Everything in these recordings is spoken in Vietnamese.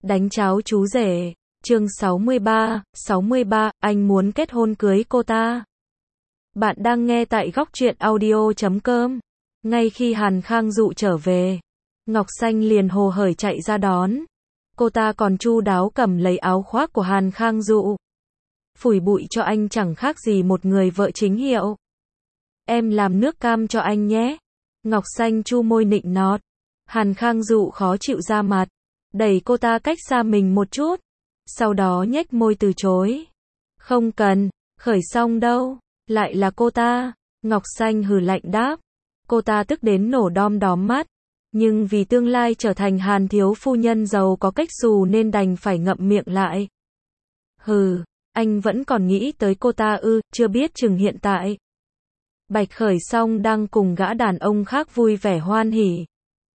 Đánh cháo chú rể, chương 63, anh muốn kết hôn cưới cô ta. Bạn đang nghe tại góc truyện audio.com. Ngay khi Hàn Khang Dụ trở về, Ngọc Xanh liền hồ hởi chạy ra đón. Cô ta còn chu đáo cầm lấy áo khoác của Hàn Khang Dụ, phủi bụi cho anh chẳng khác gì một người vợ chính hiệu. Em làm nước cam cho anh nhé. Ngọc Xanh chu môi nịnh nọt. Hàn Khang Dụ khó chịu ra mặt, đẩy cô ta cách xa mình một chút, sau đó nhếch môi từ chối. Không cần, Khởi xong đâu. Lại là cô ta. Ngọc Xanh hừ lạnh đáp. Cô ta tức đến nổ đom đóm mắt, nhưng vì tương lai trở thành Hàn thiếu phu nhân giàu có cách xù nên đành phải ngậm miệng lại. Hừ, anh vẫn còn nghĩ tới cô ta ư? Chưa biết chừng hiện tại Bạch Khởi Song đang cùng gã đàn ông khác vui vẻ hoan hỉ.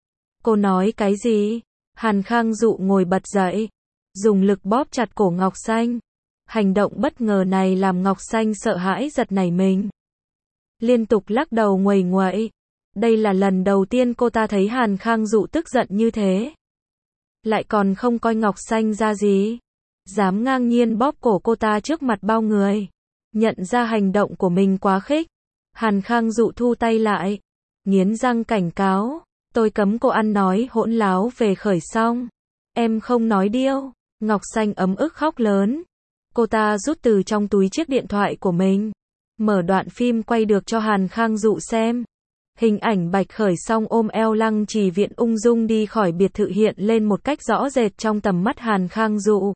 Cô nói cái gì? Hàn Khang Dụ ngồi bật dậy, dùng lực bóp chặt cổ Ngọc Xanh. Hành động bất ngờ này làm Ngọc Xanh sợ hãi giật nảy mình, liên tục lắc đầu nguầy nguậy. Đây là lần đầu tiên cô ta thấy Hàn Khang Dụ tức giận như thế, lại còn không coi Ngọc Xanh ra gì, dám ngang nhiên bóp cổ cô ta trước mặt bao người. Nhận ra hành động của mình quá khích, Hàn Khang Dụ thu tay lại, nghiến răng cảnh cáo. Tôi cấm cô ăn nói hỗn láo về Khởi Song. Em không nói điêu. Ngọc Xanh ấm ức khóc lớn. Cô ta rút từ trong túi chiếc điện thoại của mình, mở đoạn phim quay được cho Hàn Khang Dụ xem. Hình ảnh Bạch Khởi Song ôm eo Lăng Trì Viễn ung dung đi khỏi biệt thự hiện lên một cách rõ rệt trong tầm mắt Hàn Khang Dụ.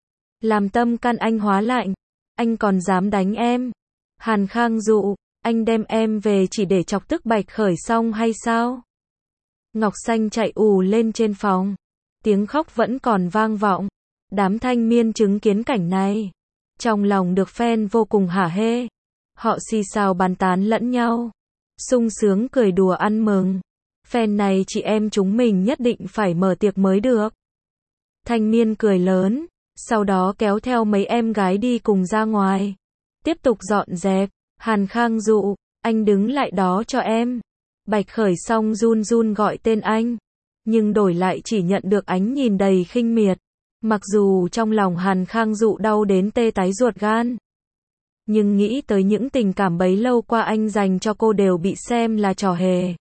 Làm tâm can anh hóa lạnh. Anh còn dám đánh em? Hàn Khang Dụ, anh đem em về chỉ để chọc tức Bạch Khởi Song hay sao? Ngọc Xanh chạy ù lên trên phòng, tiếng khóc vẫn còn vang vọng. Đám thanh niên chứng kiến cảnh này, trong lòng được fan vô cùng hả hê. Họ xì xào bàn tán lẫn nhau, sung sướng cười đùa ăn mừng. Fan này chị em chúng mình nhất định phải mở tiệc mới được. Thanh niên cười lớn, sau đó kéo theo mấy em gái đi cùng ra ngoài, tiếp tục dọn dẹp. Hàn Khang Dụ, anh đứng lại đó cho em. Bạch Khởi Song run run gọi tên anh, nhưng đổi lại chỉ nhận được ánh nhìn đầy khinh miệt. Mặc dù trong lòng Hàn Khang Dụ đau đến tê tái ruột gan, nhưng nghĩ tới những tình cảm bấy lâu qua anh dành cho cô đều bị xem là trò hề,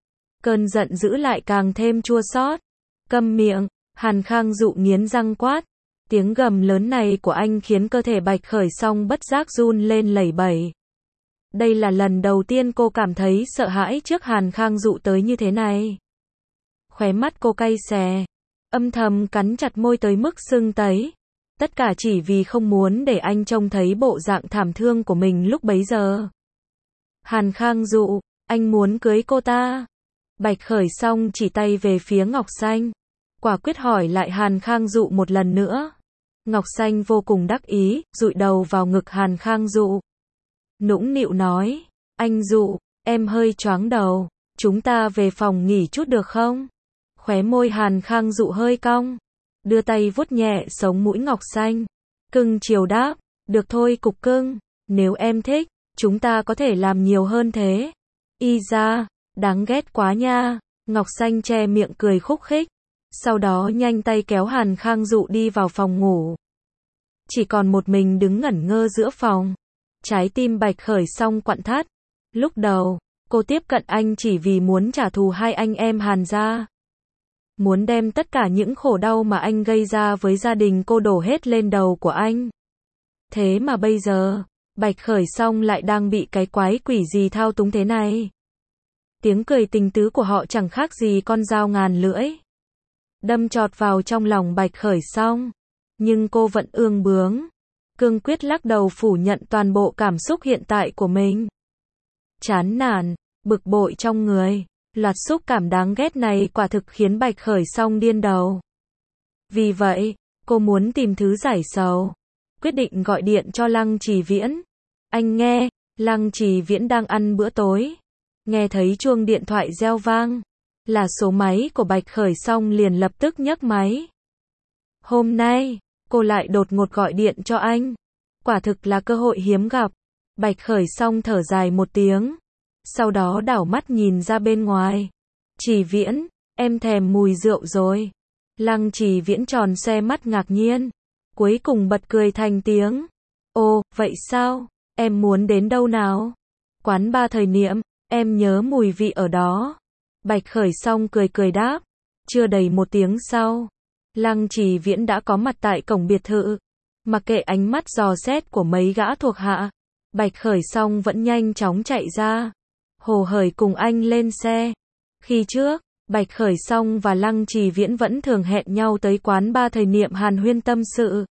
cơn giận dữ lại càng thêm chua xót. Câm miệng. Hàn Khang Dụ nghiến răng quát. Tiếng gầm lớn này của anh khiến cơ thể Bạch Khởi Song bất giác run lên lẩy bẩy. Đây là lần đầu tiên cô cảm thấy sợ hãi trước Hàn Khang Dụ tới như thế này. Khóe mắt cô cay xè, âm thầm cắn chặt môi tới mức sưng tấy. Tất cả chỉ vì không muốn để anh trông thấy bộ dạng thảm thương của mình lúc bấy giờ. Hàn Khang Dụ, anh muốn cưới cô ta. Bạch Khởi Song chỉ tay về phía Ngọc Xanh, quả quyết hỏi lại Hàn Khang Dụ một lần nữa. Ngọc Xanh vô cùng đắc ý, dụi đầu vào ngực Hàn Khang Dụ, nũng nịu nói. Anh Dụ, em hơi choáng đầu, chúng ta về phòng nghỉ chút được không? Khóe môi Hàn Khang Dụ hơi cong, đưa tay vuốt nhẹ sống mũi Ngọc Xanh, cưng chiều đáp. Được thôi cục cưng, nếu em thích, chúng ta có thể làm nhiều hơn thế. Y ra, đáng ghét quá nha. Ngọc Xanh che miệng cười khúc khích, sau đó nhanh tay kéo Hàn Khang Dụ đi vào phòng ngủ. Chỉ còn một mình đứng ngẩn ngơ giữa phòng. Trái tim Bạch Khởi Song quặn thắt. Lúc đầu, cô tiếp cận anh chỉ vì muốn trả thù hai anh em Hàn gia, muốn đem tất cả những khổ đau mà anh gây ra với gia đình cô đổ hết lên đầu của anh. Thế mà bây giờ, Bạch Khởi Song lại đang bị cái quái quỷ gì thao túng thế này. Tiếng cười tình tứ của họ chẳng khác gì con dao ngàn lưỡi, đâm chọt vào trong lòng Bạch Khởi Song. Nhưng cô vẫn ương bướng, cương quyết lắc đầu phủ nhận toàn bộ cảm xúc hiện tại của mình. Chán nản, bực bội trong người, loạt xúc cảm đáng ghét này quả thực khiến Bạch Khởi Song điên đầu. Vì vậy, cô muốn tìm thứ giải sầu, quyết định gọi điện cho Lăng Trì Viễn. Anh nghe. Lăng Trì Viễn đang ăn bữa tối, nghe thấy chuông điện thoại reo vang, là số máy của Bạch Khởi Song liền lập tức nhấc máy. Hôm nay, cô lại đột ngột gọi điện cho anh, quả thực là cơ hội hiếm gặp. Bạch Khởi Song thở dài một tiếng, sau đó đảo mắt nhìn ra bên ngoài. Trì Viễn, em thèm mùi rượu rồi. Lăng Trì Viễn tròn xoe mắt ngạc nhiên, cuối cùng bật cười thành tiếng. Ồ, vậy sao? Em muốn đến đâu nào? Quán bar thời niệm, em nhớ mùi vị ở đó. Bạch Khởi Song cười cười đáp. Chưa đầy một tiếng sau, Lăng Trì Viễn đã có mặt tại cổng biệt thự. Mặc kệ ánh mắt dò xét của mấy gã thuộc hạ, Bạch Khởi Song vẫn nhanh chóng chạy ra. Hồ hởi cùng anh lên xe. Khi trước, Bạch Khởi Song và Lăng Trì Viễn vẫn thường hẹn nhau tới quán bar thời niệm hàn huyên tâm sự.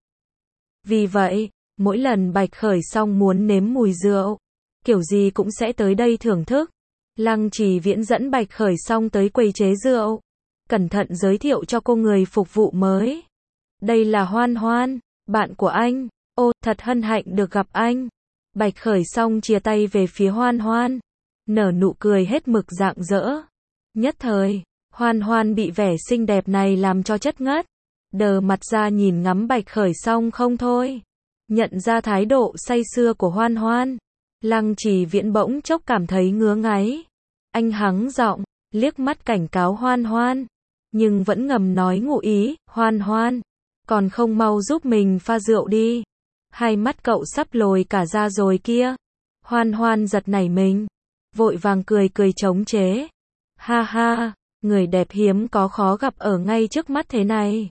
Vì vậy, mỗi lần Bạch Khởi Song muốn nếm mùi rượu, kiểu gì cũng sẽ tới đây thưởng thức. Lăng Trì Viễn dẫn Bạch Khởi Song tới quầy chế rượu, cẩn thận giới thiệu cho cô người phục vụ mới. Đây là Hoan Hoan, bạn của anh. Ô, thật hân hạnh được gặp anh. Bạch Khởi Song chia tay về phía Hoan Hoan, nở nụ cười hết mực rạng rỡ. Nhất thời, Hoan Hoan bị vẻ xinh đẹp này làm cho chất ngất, đờ mặt ra nhìn ngắm Bạch Khởi Song không thôi. Nhận ra thái độ say sưa của Hoan Hoan, Lăng Trì Viễn bỗng chốc cảm thấy ngứa ngáy. Anh hắng giọng, liếc mắt cảnh cáo Hoan Hoan, nhưng vẫn ngầm nói ngụ ý, Hoan Hoan, còn không mau giúp mình pha rượu đi. Hai mắt cậu sắp lồi cả ra rồi kia. Hoan Hoan giật nảy mình, vội vàng cười cười chống chế. Ha ha, người đẹp hiếm có khó gặp ở ngay trước mắt thế này.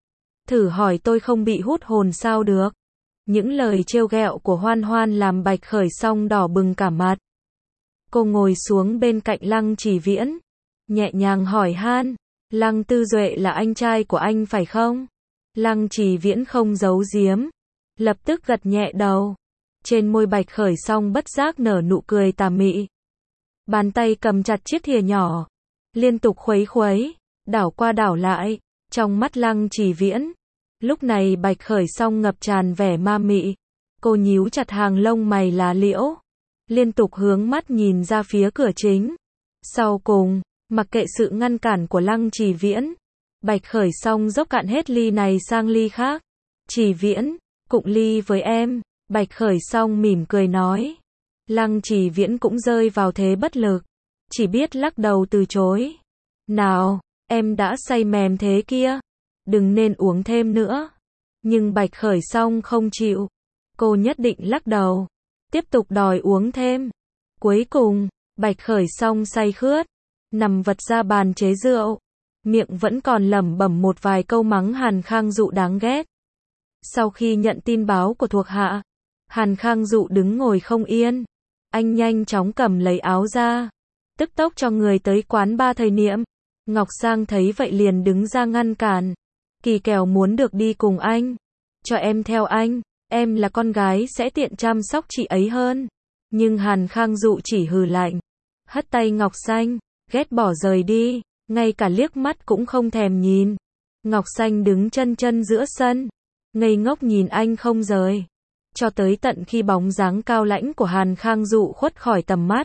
Thử hỏi tôi không bị hút hồn sao được. Những lời trêu ghẹo của Hoan Hoan làm Bạch Khởi Song đỏ bừng cả mặt. Cô ngồi xuống bên cạnh Lăng Trì Viễn, nhẹ nhàng hỏi han, Lăng Tư Duệ là anh trai của anh phải không? Lăng Trì Viễn không giấu giếm, lập tức gật nhẹ đầu. Trên môi Bạch Khởi Song bất giác nở nụ cười tà mị. Bàn tay cầm chặt chiếc thìa nhỏ, liên tục khuấy khuấy, đảo qua đảo lại, trong mắt Lăng Trì Viễn. Lúc này Bạch Khởi Song ngập tràn vẻ ma mị. Cô nhíu chặt hàng lông mày lá liễu, liên tục hướng mắt nhìn ra phía cửa chính. Sau cùng, mặc kệ sự ngăn cản của Lăng Trì Viễn, Bạch Khởi Song dốc cạn hết ly này sang ly khác. Trì Viễn, cụng ly với em. Bạch Khởi Song mỉm cười nói. Lăng Trì Viễn cũng rơi vào thế bất lực, chỉ biết lắc đầu từ chối. Nào, em đã say mềm thế kia, đừng nên uống thêm nữa. Nhưng Bạch Khởi Song không chịu, cô nhất định lắc đầu, tiếp tục đòi uống thêm. Cuối cùng, Bạch Khởi Song say khướt, nằm vật ra bàn chế rượu, miệng vẫn còn lẩm bẩm một vài câu mắng Hàn Khang Dụ đáng ghét. Sau khi nhận tin báo của thuộc hạ, Hàn Khang Dụ đứng ngồi không yên. Anh nhanh chóng cầm lấy áo ra, tức tốc cho người tới quán bar thời niệm. Ngọc Sang thấy vậy liền đứng ra ngăn cản. Kỳ kèo muốn được đi cùng anh. Cho em theo anh, em là con gái sẽ tiện chăm sóc chị ấy hơn. Nhưng Hàn Khang Dụ chỉ hừ lạnh, hất tay Ngọc Xanh, ghét bỏ rời đi, ngay cả liếc mắt cũng không thèm nhìn. Ngọc Xanh đứng chân chân giữa sân, ngây ngốc nhìn anh không rời, cho tới tận khi bóng dáng cao lãnh của Hàn Khang Dụ khuất khỏi tầm mắt.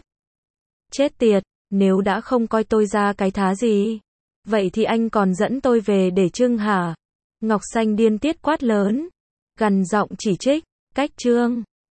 Chết tiệt, nếu đã không coi tôi ra cái thá gì, vậy thì anh còn dẫn tôi về để trưng hả? Ngọc Xanh điên tiết quát lớn, gằn giọng chỉ trích, cách trương.